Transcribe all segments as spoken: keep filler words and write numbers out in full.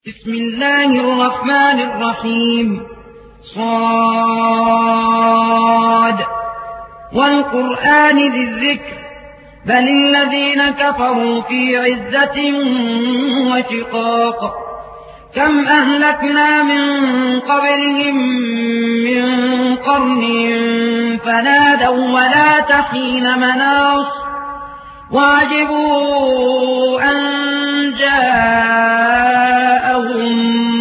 بسم الله الرحمن الرحيم. صاد والقرآن ذي الذكر بل الذين كفروا في عزة وشقاق كم أهلكنا من قبلهم من قرن فنادوا ولا تحين مناص وعجبوا أن جاءهم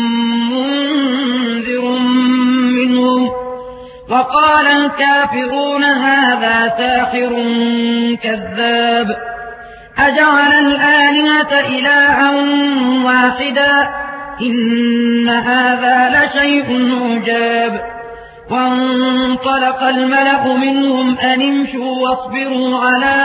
منذر منهم وقال الكافرون هذا ساحر كذاب أجعل الآلهة إلها واحدا إن هذا لشيء عجاب. وانطلق الملأ منهم أن امشوا واصبروا على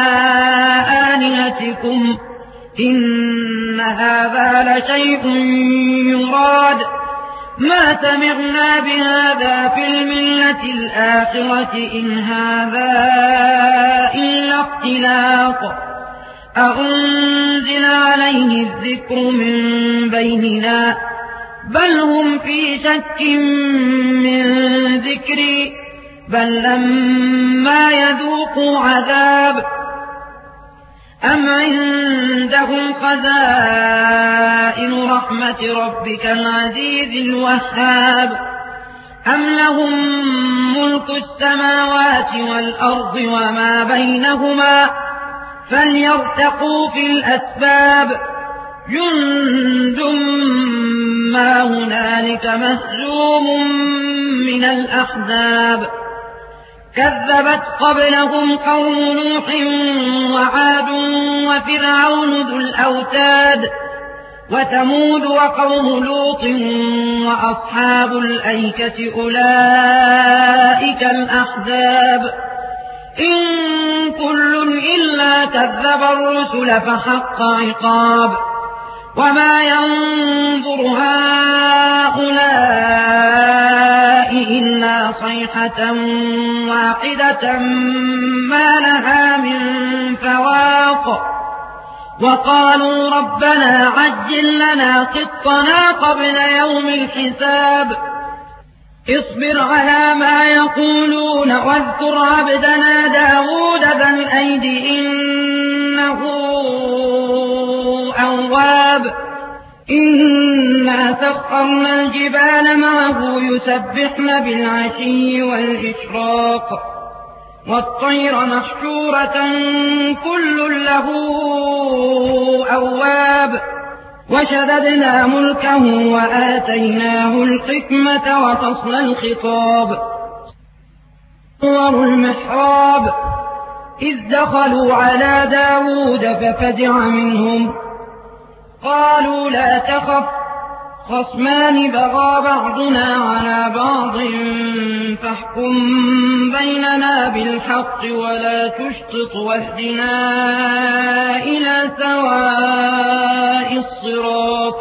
آلهتكم إن هذا لشيء يراد ما سمعنا بهذا في الملة الآخرة إن هذا إلا اختلاق أأنزل عليه الذكر من بيننا بل هم في شك من ذكري بل لما يذوقوا عذاب أم عندهم خزائن رحمة ربك العزيز الوهاب أم لهم ملك السماوات والأرض وما بينهما فليرتقوا في الأسباب جند ما هنالك مهزوم من الأحزاب كذبت قبلهم قوم نوح وعاد وفرعون ذو الأوتاد وثمود وقوم لوط وأصحاب الأيكة أولئك الأحزاب إن كل إلا كذب الرسل فحق عقاب وما ينظر هؤلاء إلا صيحة واحدة ما لها من فواق وقالوا ربنا عجل لنا قطنا قبل يوم الحساب اصبر على ما يقولون واذكر عبدنا داود ذا الأيد إنه أواب إنا سخرنا الجبال معه يسبحن بالعشي والإشراق والطير محشورة كل له أواب وشددنا ملكه وآتيناه الحكمة وفصل الخطاب صور المحراب إذ دخلوا على داود ففزع منهم قالوا لا تخف خصمان بغى بعضنا على بعض فاحكم بيننا بالحق ولا تشطط واهدنا إلى سواء الصراط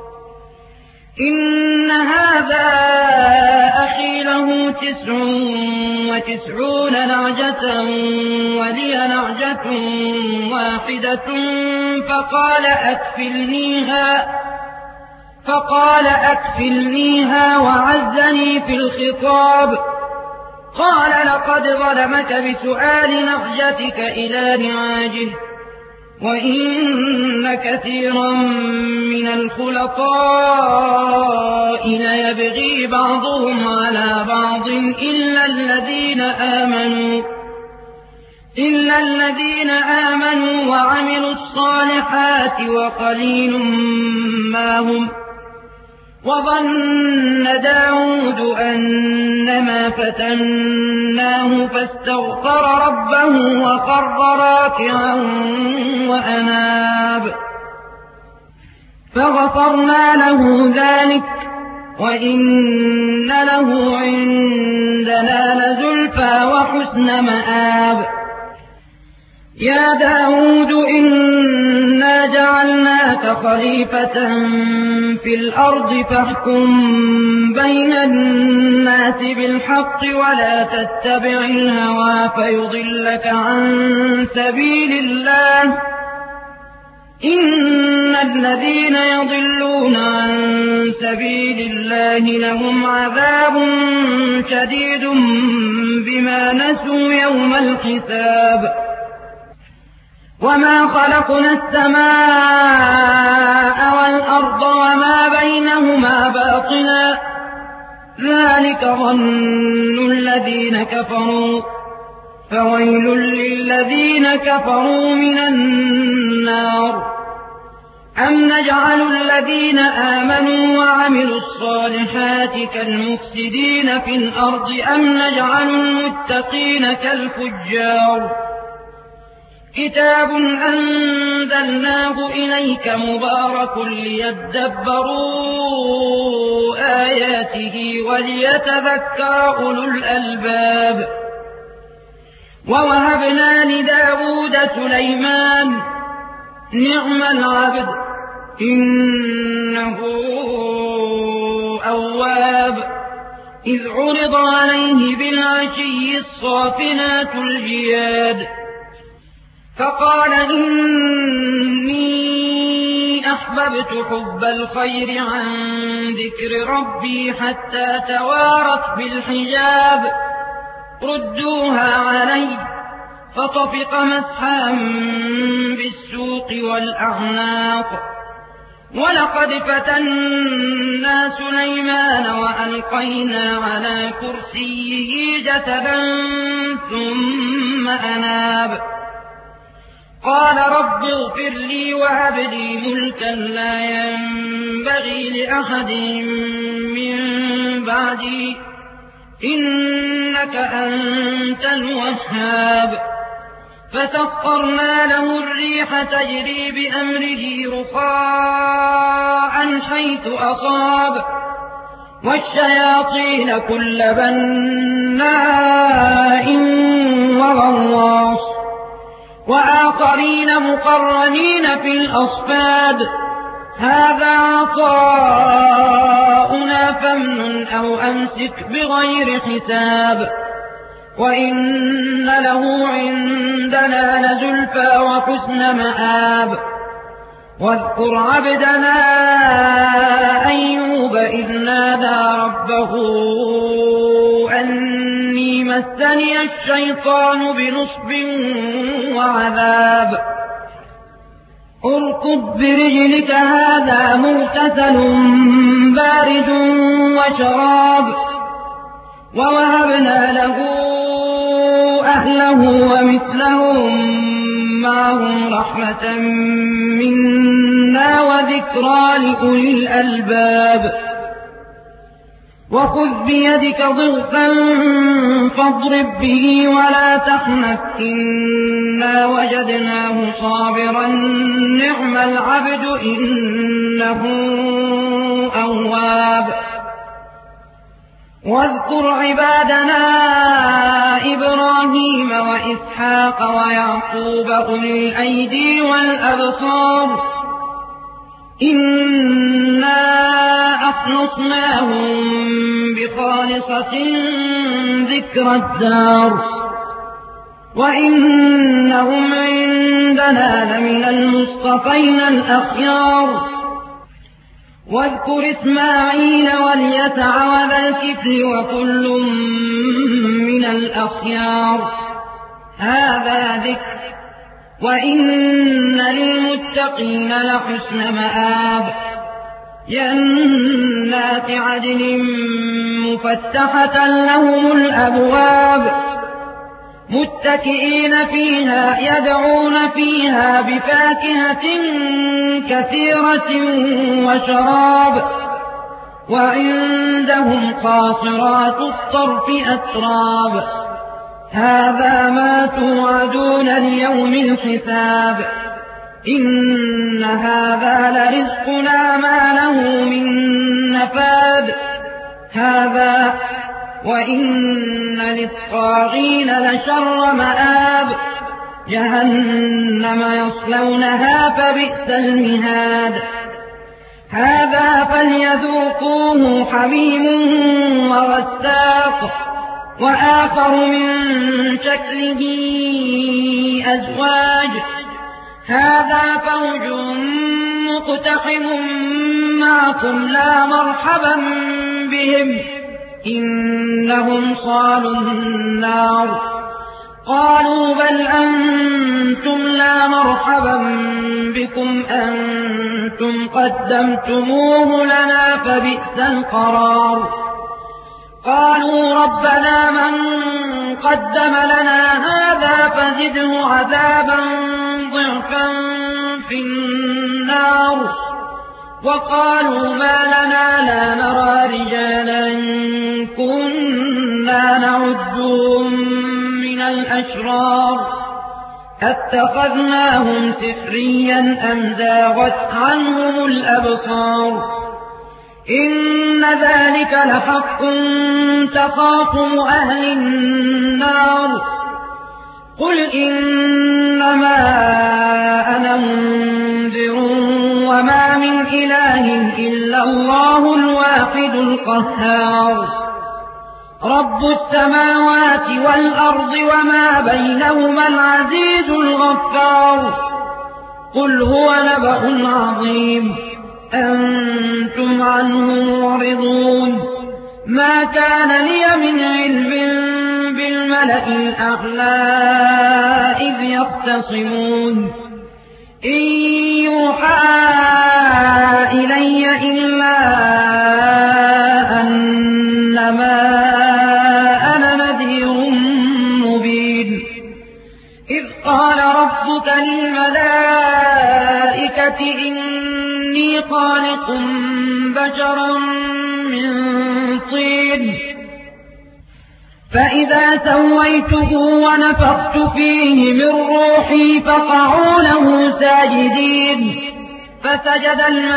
إن هذا أخي له تسع وتسعون نعجة ولي نعجة واحدة فقال أكفلنيها فقال أكفلنيها وعزني في الخطاب قال لقد ظلمك بسؤال نعجتك إلى نعاجه وإن كثيرا من الخلطاء ليبغي بعضهم على بعض إلا الذين آمنوا إلا الذين آمنوا وعملوا الصالحات وقليل ما هم وظن داود أنما فتناه فاستغفر ربه وخر راكعا وأناب فغفرنا له ذلك وإن له عندنا لزلفى وحسن مآب يا داود إنا جعلناك خليفة في الأرض فاحكم بين الناس بالحق ولا تتبع الهوى فيضلك عن سبيل الله إن الذين يضلون عن سبيل الله لهم عذاب شديد بما نسوا يوم الحساب وما خلقنا السماء والأرض وما بينهما باطلا ذلك ظن الذين كفروا فويل للذين كفروا من النار أم نجعل الذين آمنوا وعملوا الصالحات كالمفسدين في الأرض أم نجعل المتقين كالفجار كتاب أنزلناه إليك مبارك ليدبروا آياته وليتذكر أولو الألباب ووهبنا لداود سليمان نعم العبد إنه أواب إذ عرض عليه بالعشي الصافنات الجياد فقال إني أحببت حب الخير عن ذكر ربي حتى توارت بالحجاب ردوها علي فطفق مسحا بالسوق والأعناق ولقد فتنا سليمان وألقينا على كرسيه جسدا ثم أناب قال رب اغفر لي وهب لي ملكا لا ينبغي لأحد من بعدي إنك أنت الوهاب فسخرنا له الريح تجري بأمره رخاء حيث أصاب والشياطين كل بناء وغواص وآخرين مقرنين في الأصفاد هذا عطاؤنا فامنن أو أمسك بغير حساب وإن له عندنا لزلفى وحسن مآب واذكر عبدنا أيوب إذ نادى ربه أني مسني الشيطان بنصب وعذاب اركض برجلك هذا مغتسل بارد وشراب ووهبنا له أهله ومثلهم معهم رحمة منا وذكرى لأولي الألباب وخذ بيدك ضغثا فاضرب به ولا تحنث إنا وجدناه صابرا نعم العبد إنه أواب واذكر عبادنا إبراهيم وإسحاق ويعقوب أولي الأيدي والأبصار إنا أخلصناهم بخالصة ذكر الدار وإنهم عندنا لمن المصطفين الأخيار واذكر إسماعيل واليسع وذا الكفل وكل من الأخيار هذا ذكر وإن للمتقين لحسن مآب جنات عدن مفتحة لهم الأبواب متكئين فيها يدعون فيها بفاكهة كثيرة وشراب وعندهم قاصرات الطرف أتراب هذا ما توعدون ليوم الحساب إن هذا لرزقنا ما له من نفاد هذا وإن للطاغين لشر مآب جهنم يصلونها فبئس المهاد هذا فليذوقوه حميم وغساق وآخر من شكله أزواج هذا فوج مقتحم معكم لا مرحبا بهم إنهم صالوا النار قالوا بل أنتم لا مرحبا بكم أنتم قدمتموه لنا فبئس القرار قالوا ربنا من قدم لنا هذا فزده عذابا ضعفا في النار وقالوا ما لنا لا نرى رجالا كنا نعدهم من الأشرار أتخذناهم سخريا أم زاغت عنهم الأبصار إن ذلك لحق تخاصم أهل النار قل إنما أنا منذر وما من إله إلا الله الواحد القهار رب السماوات والأرض وما بينهما العزيز الغفار قل هو نبأ عظيم أنتم عنه معرضون ما كان لي من علم بالملأ الأعلى إذ يختصمون إن يوحى إلي إلا أنما أنا نذير مبين إذ قال ربك للملائكة إني خالق بشرا من طين فإذا سويته ونفخت فيه من روحي فقعوا له ساجدين فسجد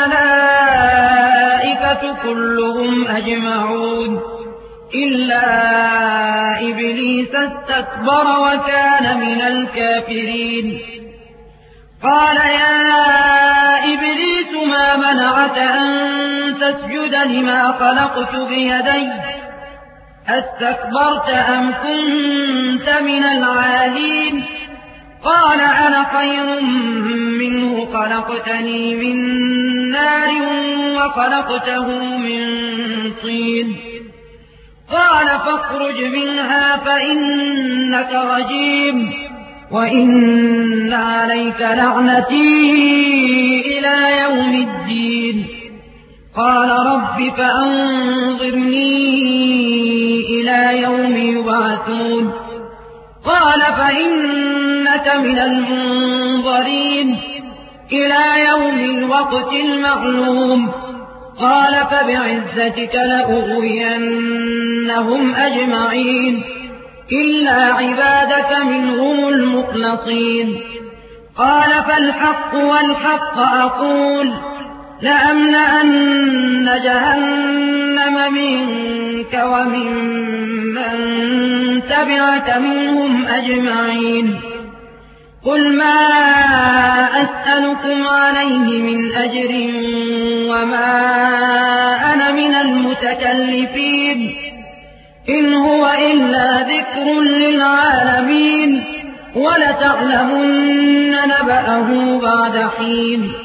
الملائكة كلهم أجمعون إلا إبليس استكبر وكان من الكافرين قال يا إبليس ما منعك أن تسجد لما خلقت بيدي أستكبرت أم كنت من العالين قال أنا خير منه خلقتني من نار وخلقته من طين قال فاخرج منها فإنك رجيم وإن عليك لعنتي إلى يوم الدين قال رب فأنظرني إلى يوم يبعثون قال فإنك من المنظرين إلى يوم الوقت المعلوم قال فبعزتك لأغوينهم أجمعين إلا عبادك منهم المخلصين قال فالحق والحق أقول لأملأن جهنم منك ومن من تبعك منهم أجمعين قل ما أسألكم عليه من أجر وما أنا من المتكلفين إن هو إلا ذكر للعالمين ولتعلمن نبأه بعد حين